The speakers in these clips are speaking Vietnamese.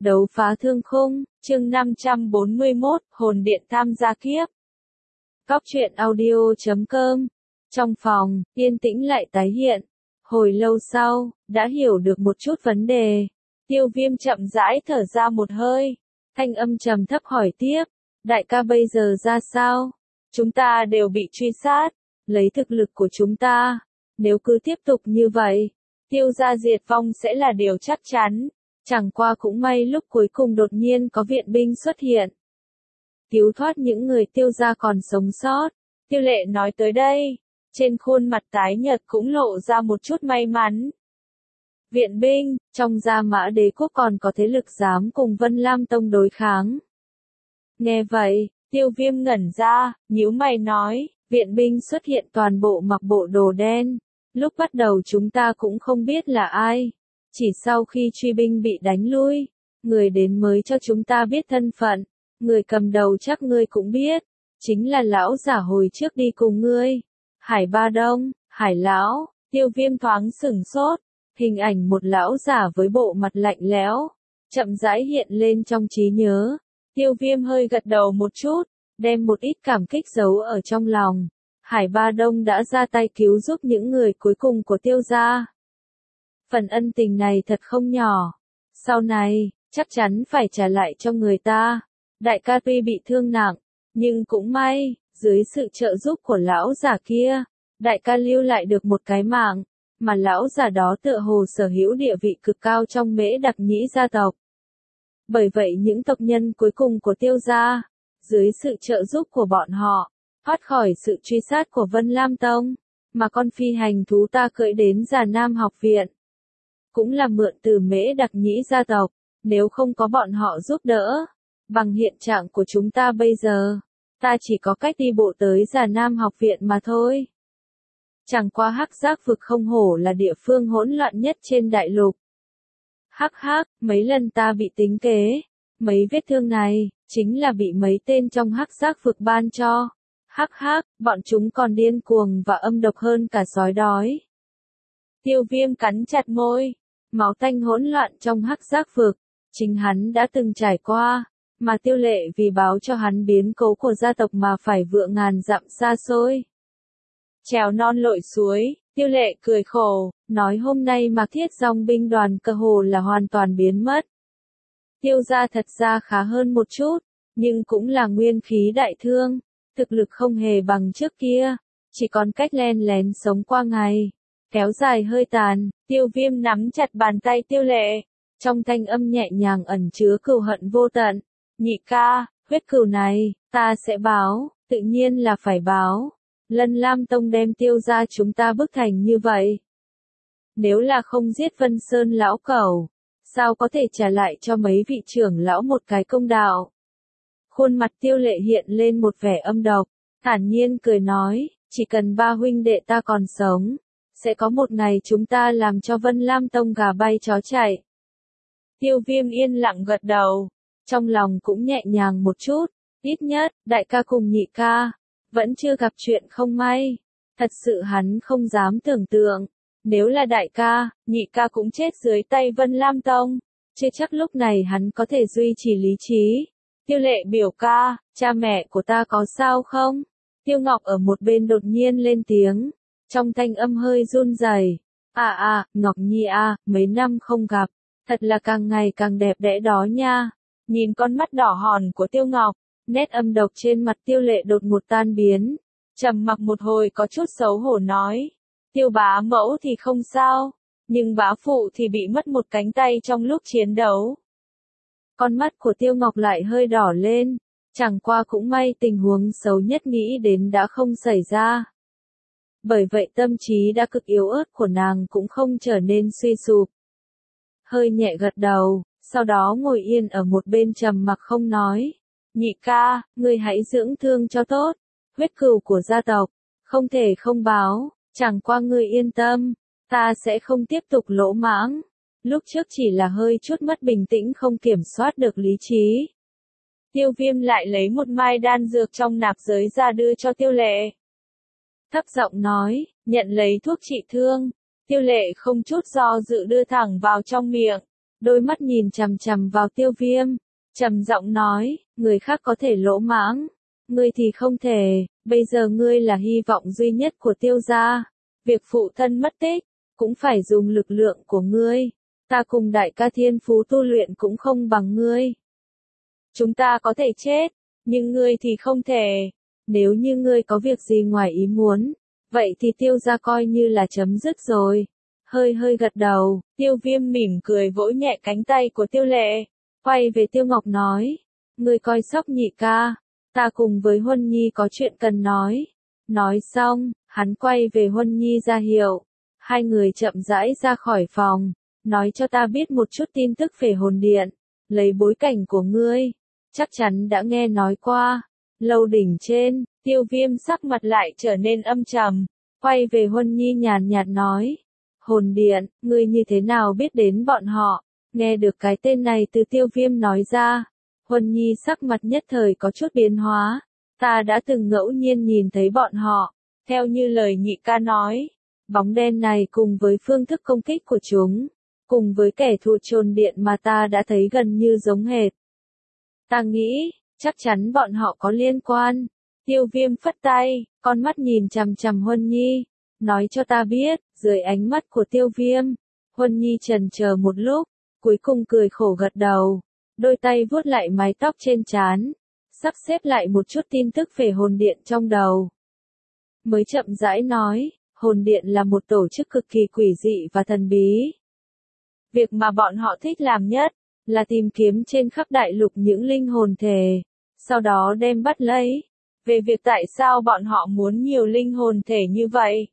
Đấu phá thương khung, chương 541, hồn điện tham gia kiếp. Cóc truyện audio.com. Trong phòng, yên tĩnh lại tái hiện. Hồi lâu sau, đã hiểu được một chút vấn đề. Tiêu Viêm chậm rãi thở ra một hơi. Thanh âm trầm thấp hỏi tiếp. Đại ca bây giờ ra sao? Chúng ta đều bị truy sát. Lấy thực lực của chúng ta, nếu cứ tiếp tục như vậy, Tiêu gia diệt vong sẽ là điều chắc chắn. Chẳng qua cũng may lúc cuối cùng đột nhiên có viện binh xuất hiện. Cứu thoát những người Tiêu gia còn sống sót. Tiêu Lệ nói tới đây, trên khuôn mặt tái nhợt cũng lộ ra một chút may mắn. Viện binh, trong Gia Mã Đế quốc còn có thế lực dám cùng Vân Lam Tông đối kháng. Nghe vậy, Tiêu Viêm ngẩn ra, nhíu mày nói, viện binh xuất hiện toàn bộ mặc bộ đồ đen. Lúc bắt đầu chúng ta cũng không biết là ai. Chỉ sau khi truy binh bị đánh lui, người đến mới cho chúng ta biết thân phận. Người cầm đầu chắc ngươi cũng biết, chính là lão giả hồi trước đi cùng ngươi. Hải Ba Đông, Hải Lão. Tiêu Viêm thoáng sửng sốt, hình ảnh một lão giả với bộ mặt lạnh lẽo, chậm rãi hiện lên trong trí nhớ. Tiêu Viêm hơi gật đầu một chút, đem một ít cảm kích giấu ở trong lòng. Hải Ba Đông đã ra tay cứu giúp những người cuối cùng của Tiêu gia. Phần ân tình này thật không nhỏ. Sau này, chắc chắn phải trả lại cho người ta. Đại ca tuy bị thương nặng, nhưng cũng may, dưới sự trợ giúp của lão giả kia, đại ca lưu lại được một cái mạng, mà lão giả đó tựa hồ sở hữu địa vị cực cao trong Mễ Đặc Nhĩ gia tộc. Bởi vậy những tộc nhân cuối cùng của Tiêu gia, dưới sự trợ giúp của bọn họ, thoát khỏi sự truy sát của Vân Lam Tông, mà con phi hành thú ta cưỡi đến Già Nam học viện. Cũng là mượn từ Mễ Đặc Nhĩ gia tộc, nếu không có bọn họ giúp đỡ, bằng hiện trạng của chúng ta bây giờ, ta chỉ có cách đi bộ tới Già Nam học viện mà thôi. Chẳng qua Hắc Giác vực không hổ là địa phương hỗn loạn nhất trên đại lục. Hắc hắc, mấy lần ta bị tính kế, mấy vết thương này, chính là bị mấy tên trong Hắc Giác vực ban cho. Hắc hắc, bọn chúng còn điên cuồng và âm độc hơn cả sói đói. Tiêu Viêm cắn chặt môi, máu tanh hỗn loạn trong Hắc Giác vực, chính hắn đã từng trải qua, mà Tiêu Lệ vì báo cho hắn biến cố của gia tộc mà phải vượt ngàn dặm xa xôi. Trèo non lội suối, Tiêu Lệ cười khổ, nói hôm nay Mạc Thiết dòng binh đoàn cơ hồ là hoàn toàn biến mất. Tiêu gia thật ra khá hơn một chút, nhưng cũng là nguyên khí đại thương, thực lực không hề bằng trước kia, chỉ còn cách len lén sống qua ngày, kéo dài hơi tàn. Tiêu Viêm nắm chặt bàn tay Tiêu Lệ, trong thanh âm nhẹ nhàng ẩn chứa cừu hận vô tận. Nhị ca, huyết cừu này, ta sẽ báo, tự nhiên là phải báo. Lân Lam Tông đem Tiêu gia chúng ta bức thành như vậy. Nếu là không giết Vân Sơn lão cẩu, sao có thể trả lại cho mấy vị trưởng lão một cái công đạo? Khuôn mặt Tiêu Lệ hiện lên một vẻ âm độc, thản nhiên cười nói, chỉ cần ba huynh đệ ta còn sống, sẽ có một ngày chúng ta làm cho Vân Lam Tông gà bay chó chạy. Tiêu Viêm yên lặng gật đầu, trong lòng cũng nhẹ nhàng một chút, ít nhất, đại ca cùng nhị ca, vẫn chưa gặp chuyện không may. Thật sự hắn không dám tưởng tượng, nếu là đại ca, nhị ca cũng chết dưới tay Vân Lam Tông, chưa chắc lúc này hắn có thể duy trì lý trí. Tiêu Lệ biểu ca, cha mẹ của ta có sao không? Tiêu Ngọc ở một bên đột nhiên lên tiếng, trong thanh âm hơi run rẩy. Ngọc Nhi mấy năm không gặp, thật là càng ngày càng đẹp đẽ đó nha. Nhìn con mắt đỏ hòn của Tiêu Ngọc, nét âm độc trên mặt Tiêu Lệ đột ngột tan biến, trầm mặc một hồi có chút xấu hổ nói, Tiêu bá mẫu thì không sao, nhưng bá phụ thì bị mất một cánh tay trong lúc chiến đấu. Con mắt của Tiêu Ngọc lại hơi đỏ lên, chẳng qua cũng may tình huống xấu nhất nghĩ đến đã không xảy ra. Bởi vậy tâm trí đã cực yếu ớt của nàng cũng không trở nên suy sụp. Hơi nhẹ gật đầu, sau đó ngồi yên ở một bên trầm mặc không nói. Nhị ca, ngươi hãy dưỡng thương cho tốt, huyết cừu của gia tộc, không thể không báo, chẳng qua ngươi yên tâm, ta sẽ không tiếp tục lỗ mãng. Lúc trước chỉ là hơi chút mất bình tĩnh không kiểm soát được lý trí. Tiêu Viêm lại lấy một mai đan dược trong nạp giới ra đưa cho Tiêu Lệ. Thấp giọng nói, nhận lấy thuốc trị thương. Tiêu Lệ không chút do dự đưa thẳng vào trong miệng. đôi mắt nhìn chằm chằm vào Tiêu Viêm, trầm giọng nói, người khác có thể lỗ mãng, ngươi thì không thể, bây giờ ngươi là hy vọng duy nhất của Tiêu gia, việc phụ thân mất tích, cũng phải dùng lực lượng của ngươi, ta cùng đại ca thiên phú tu luyện cũng không bằng ngươi. Chúng ta có thể chết, nhưng ngươi thì không thể, nếu như ngươi có việc gì ngoài ý muốn, vậy thì Tiêu gia coi như là chấm dứt rồi. Hơi hơi gật đầu, Tiêu Viêm mỉm cười vỗ nhẹ cánh tay của Tiêu Lệ, quay về Tiêu Ngọc nói, ngươi coi sóc nhị ca, ta cùng với Huân Nhi có chuyện cần nói. Nói xong, hắn quay về Huân Nhi ra hiệu, hai người chậm rãi ra khỏi phòng, nói cho ta biết một chút tin tức về hồn điện, lấy bối cảnh của ngươi, chắc chắn đã nghe nói qua. Lâu đỉnh trên, Tiêu Viêm sắc mặt lại trở nên âm trầm, quay về Huân Nhi nhàn nhạt nói, hồn điện, ngươi như thế nào biết đến bọn họ? Nghe được cái tên này từ Tiêu Viêm nói ra, Huân Nhi sắc mặt nhất thời có chút biến hóa, ta đã từng ngẫu nhiên nhìn thấy bọn họ, theo như lời nhị ca nói, bóng đen này cùng với phương thức công kích của chúng, cùng với kẻ thù chồn điện mà ta đã thấy gần như giống hệt. Ta nghĩ, chắc chắn bọn họ có liên quan. Tiêu Viêm phất tay, con mắt nhìn chằm chằm Huân Nhi, nói cho ta biết, dưới ánh mắt của Tiêu Viêm, Huân Nhi chần chờ một lúc, cuối cùng cười khổ gật đầu, đôi tay vuốt lại mái tóc trên trán, sắp xếp lại một chút tin tức về hồn điện trong đầu. Mới chậm rãi nói, hồn điện là một tổ chức cực kỳ quỷ dị và thần bí. Việc mà bọn họ thích làm nhất, là tìm kiếm trên khắp đại lục những linh hồn thể, sau đó đem bắt lấy. Về việc tại sao bọn họ muốn nhiều linh hồn thể như vậy,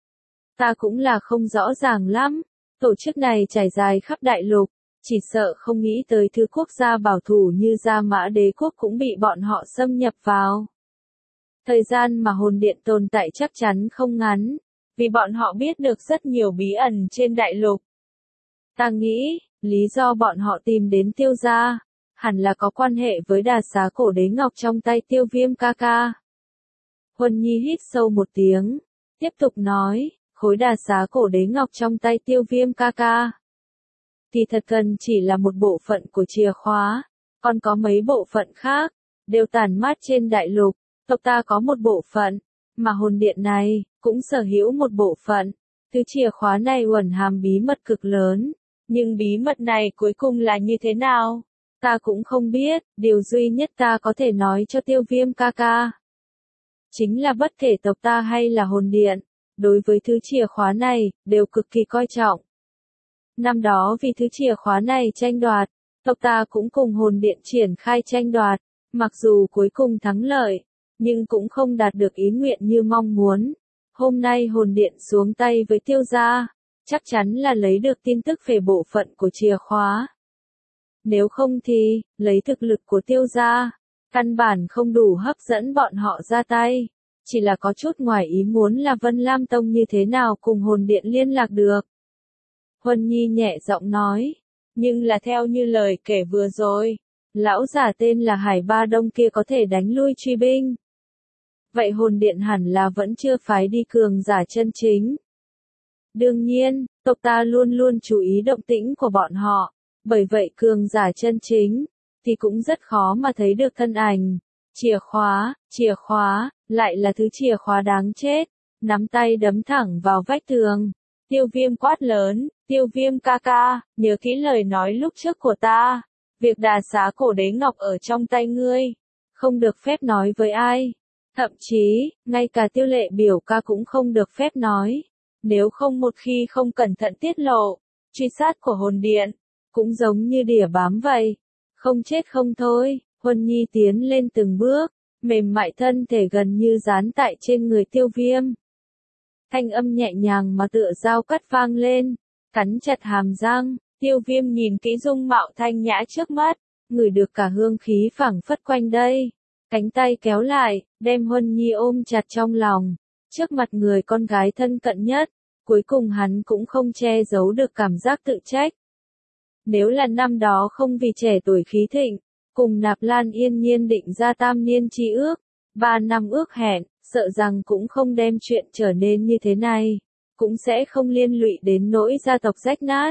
ta cũng là không rõ ràng lắm. Tổ chức này trải dài khắp đại lục, chỉ sợ không nghĩ tới thứ quốc gia bảo thủ như Gia Mã Đế quốc cũng bị bọn họ xâm nhập vào. Thời gian mà hồn điện tồn tại chắc chắn không ngắn, vì bọn họ biết được rất nhiều bí ẩn trên đại lục. Ta nghĩ, lý do bọn họ tìm đến Tiêu gia, hẳn là có quan hệ với đà xá cổ đế ngọc trong tay Tiêu Viêm ca ca. Huân Nhi hít sâu một tiếng, tiếp tục nói, khối đà xá cổ đế ngọc trong tay Tiêu Viêm ca ca. Thì thật cần chỉ là một bộ phận của chìa khóa, còn có mấy bộ phận khác, đều tản mát trên đại lục, tộc ta có một bộ phận, mà hồn điện này, cũng sở hữu một bộ phận. Thứ chìa khóa này uẩn hàm bí mật cực lớn, nhưng bí mật này cuối cùng là như thế nào? Ta cũng không biết, điều duy nhất ta có thể nói cho Tiêu Viêm ca ca, chính là bất kể tộc ta hay là hồn điện, đối với thứ chìa khóa này, đều cực kỳ coi trọng. Năm đó vì thứ chìa khóa này tranh đoạt, tộc ta cũng cùng hồn điện triển khai tranh đoạt, mặc dù cuối cùng thắng lợi, nhưng cũng không đạt được ý nguyện như mong muốn. Hôm nay hồn điện xuống tay với Tiêu gia, chắc chắn là lấy được tin tức về bộ phận của chìa khóa. Nếu không thì, lấy thực lực của Tiêu gia, căn bản không đủ hấp dẫn bọn họ ra tay. Chỉ là có chút ngoài ý muốn là Vân Lam Tông như thế nào cùng hồn điện liên lạc được. Huân Nhi nhẹ giọng nói, nhưng là theo như lời kể vừa rồi, lão giả tên là Hải Ba Đông kia có thể đánh lui truy binh. Vậy hồn điện hẳn là vẫn chưa phái đi cường giả chân chính. Đương nhiên, tộc ta luôn luôn chú ý động tĩnh của bọn họ, bởi vậy cường giả chân chính, thì cũng rất khó mà thấy được thân ảnh. Chìa khóa, lại là thứ chìa khóa đáng chết, nắm tay đấm thẳng vào vách tường. Tiêu Viêm quát lớn, Tiêu Viêm ca ca, nhớ kỹ lời nói lúc trước của ta, việc đà xá cổ đế ngọc ở trong tay ngươi, không được phép nói với ai. Thậm chí, ngay cả Tiêu Lệ biểu ca cũng không được phép nói. Nếu không một khi không cẩn thận tiết lộ, truy sát của hồn điện, cũng giống như đỉa bám vậy. Không chết không thôi, Huân Nhi tiến lên từng bước, mềm mại thân thể gần như dán tại trên người Tiêu Viêm. Thanh âm nhẹ nhàng mà tựa dao cắt vang lên, cắn chặt hàm răng, Tiêu Viêm nhìn kỹ dung mạo thanh nhã trước mắt, ngửi được cả hương khí phảng phất quanh đây. Cánh tay kéo lại, đem Huân Nhi ôm chặt trong lòng, trước mặt người con gái thân cận nhất, cuối cùng hắn cũng không che giấu được cảm giác tự trách. Nếu là năm đó không vì trẻ tuổi khí thịnh, cùng Nạp Lan yên nhiên định ra tam niên chi ước, 3 năm ước hẹn, sợ rằng cũng không đem chuyện trở nên như thế này, cũng sẽ không liên lụy đến nỗi gia tộc rách nát.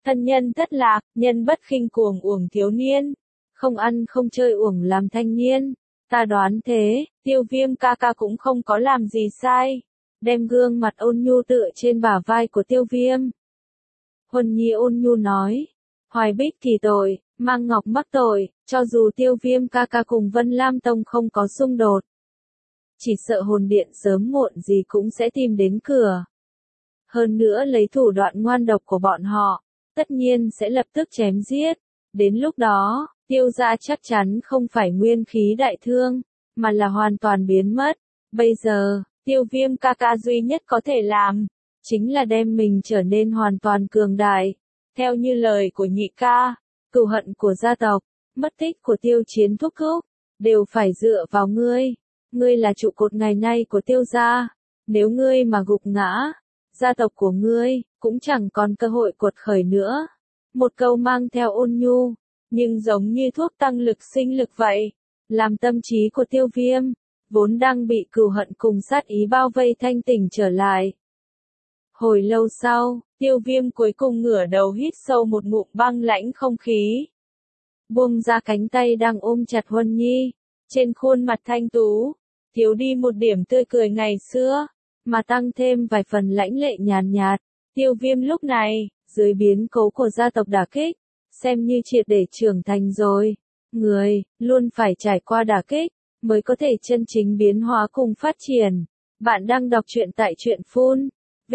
Thân nhân thất lạc, nhân bất khinh cuồng uổng thiếu niên, không ăn không chơi uổng làm thanh niên. Ta đoán thế, Tiêu Viêm ca ca cũng không có làm gì sai. Đem gương mặt ôn nhu tựa trên bả vai của Tiêu Viêm. Huân Nhi ôn nhu nói, Hoài Bích kỳ tội, Mang Ngọc mắc tội, cho dù Tiêu Viêm ca ca cùng Vân Lam Tông không có xung đột. Chỉ sợ hồn điện sớm muộn gì cũng sẽ tìm đến cửa. Hơn nữa lấy thủ đoạn ngoan độc của bọn họ, tất nhiên sẽ lập tức chém giết. Đến lúc đó, Tiêu gia chắc chắn không phải nguyên khí đại thương, mà là hoàn toàn biến mất. Bây giờ, Tiêu Viêm ca ca duy nhất có thể làm, chính là đem mình trở nên hoàn toàn cường đại. Theo như lời của nhị ca, cừu hận của gia tộc, mất tích của Tiêu Chiến thúc thúc, đều phải dựa vào ngươi. Ngươi là trụ cột ngày nay của Tiêu gia. Nếu ngươi mà gục ngã, gia tộc của ngươi cũng chẳng còn cơ hội cuột khởi nữa. Một câu mang theo ôn nhu, nhưng giống như thuốc tăng lực sinh lực vậy, làm tâm trí của Tiêu Viêm, vốn đang bị cừu hận cùng sát ý bao vây thanh tỉnh trở lại. Hồi lâu sau, Tiêu Viêm cuối cùng ngửa đầu hít sâu một ngụm băng lãnh không khí. Buông ra cánh tay đang ôm chặt Huân Nhi, trên khuôn mặt thanh tú, thiếu đi một điểm tươi cười ngày xưa, mà tăng thêm vài phần lãnh lệ nhàn nhạt. Tiêu Viêm lúc này, dưới biến cố của gia tộc đả kích, xem như triệt để trưởng thành rồi. Người, luôn phải trải qua đả kích, mới có thể chân chính biến hóa cùng phát triển. Bạn đang đọc truyện tại truyện Phun.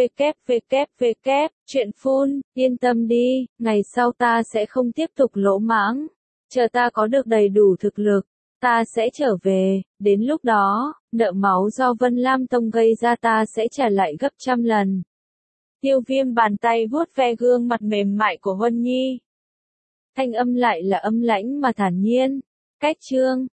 Truyện Phun, yên tâm đi, ngày sau ta sẽ không tiếp tục lỗ mãng. Chờ ta có được đầy đủ thực lực, ta sẽ trở về, đến lúc đó, nợ máu do Vân Lam Tông gây ra ta sẽ trả lại gấp trăm lần. Tiêu Viêm bàn tay vuốt ve gương mặt mềm mại của Huân Nhi. Thanh âm lại là âm lãnh mà thản nhiên. Cách chương